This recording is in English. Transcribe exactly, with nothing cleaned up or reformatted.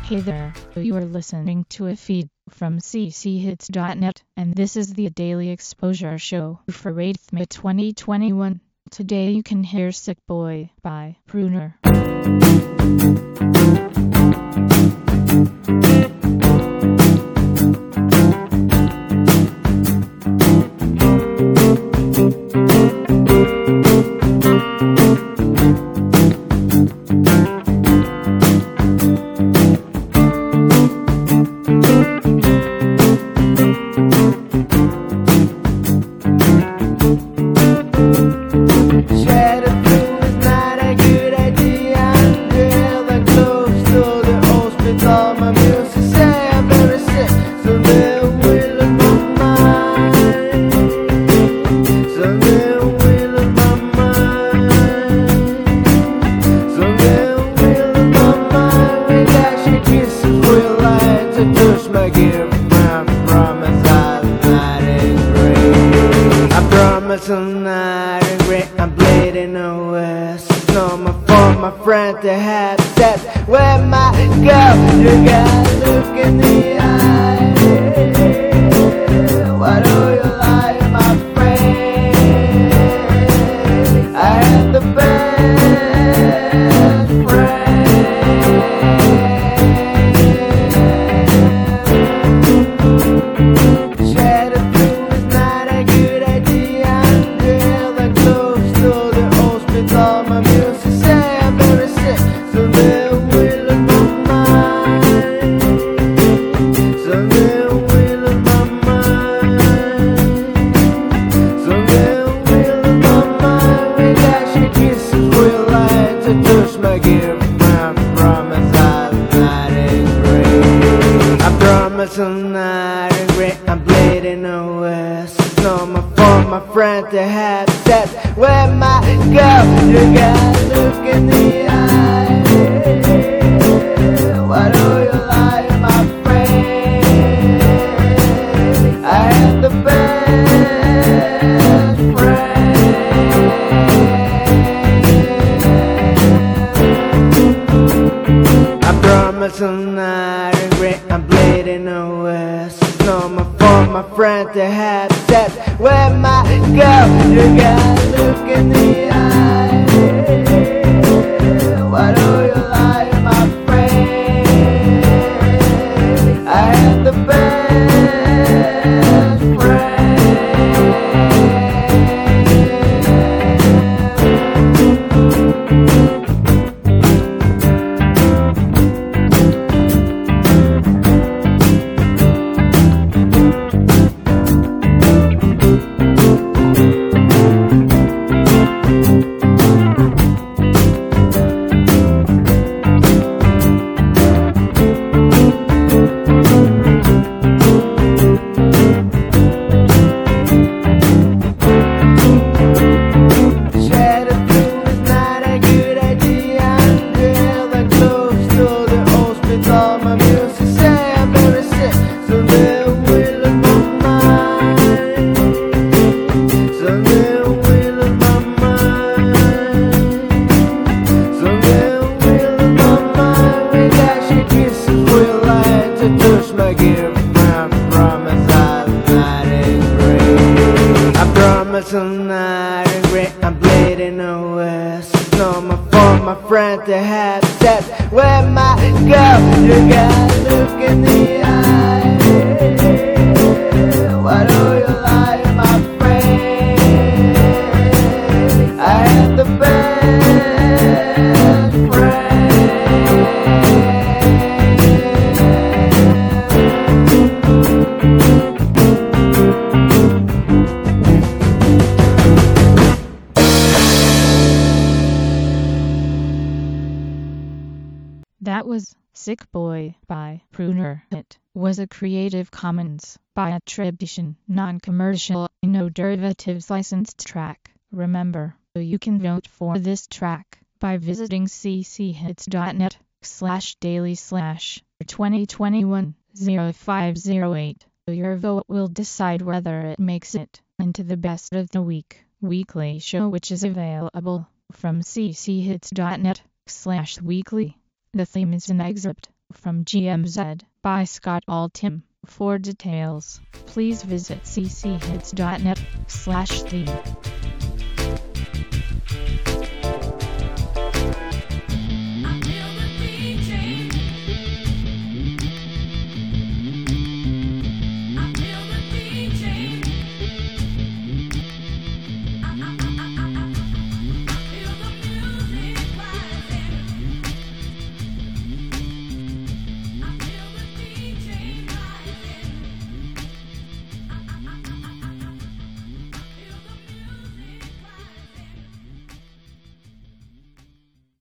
Hey there, you are listening to a feed from c c hits dot net, and this is the Daily Exposure Show for eighth May twenty twenty-one. Today you can hear Sick Boy by Pruner. Tonight and great, I'm bleeding away. No more for my friend to have sex. Where my girl, you gotta look in the eye. Why do you lie, my friend? I have the best friend. Share the blue is not a good idea. All my music say I'm very sick, so they will in my mind. So they will in my mind. So they will in my mind. We got she kisses real light to touch my gear. I promise I'll not agree. I promise I'm not agree. I'm bleeding away. No more for my friend to have sex. Where my girl, you gotta look in the eye. Why do you lie, my friend? I have the best friend. I promise I'm not angry, I'm bleeding away. No more for my friend to have sex. Where my girl, you gotta look in the eye. Why do you lie, my friend? I have the best friend. All my music say I'm very sick, so they will in my mind. So they will in my mind. So they will in my mind. We got she kisses real light to touch my gear. I promise I'll not agree. I promise I'm not angry, I'm bleeding away. No more for my friend to have sex. Where my girl, you gotta look in the eye. Why do you lie, my friend? I have the best friend. That was Sick Boy by Pruner. It was a Creative Commons by attribution, non-commercial, no derivatives licensed track. Remember, you can vote for this track by visiting c c hits dot net slash daily slash twenty twenty-one oh five oh eight. Your vote will decide whether it makes it into the best of the week weekly show, which is available from c c hits dot net slash weekly. The theme is an excerpt from G M Z by Scott Altham. For details, please visit c c hits dot net slash theme.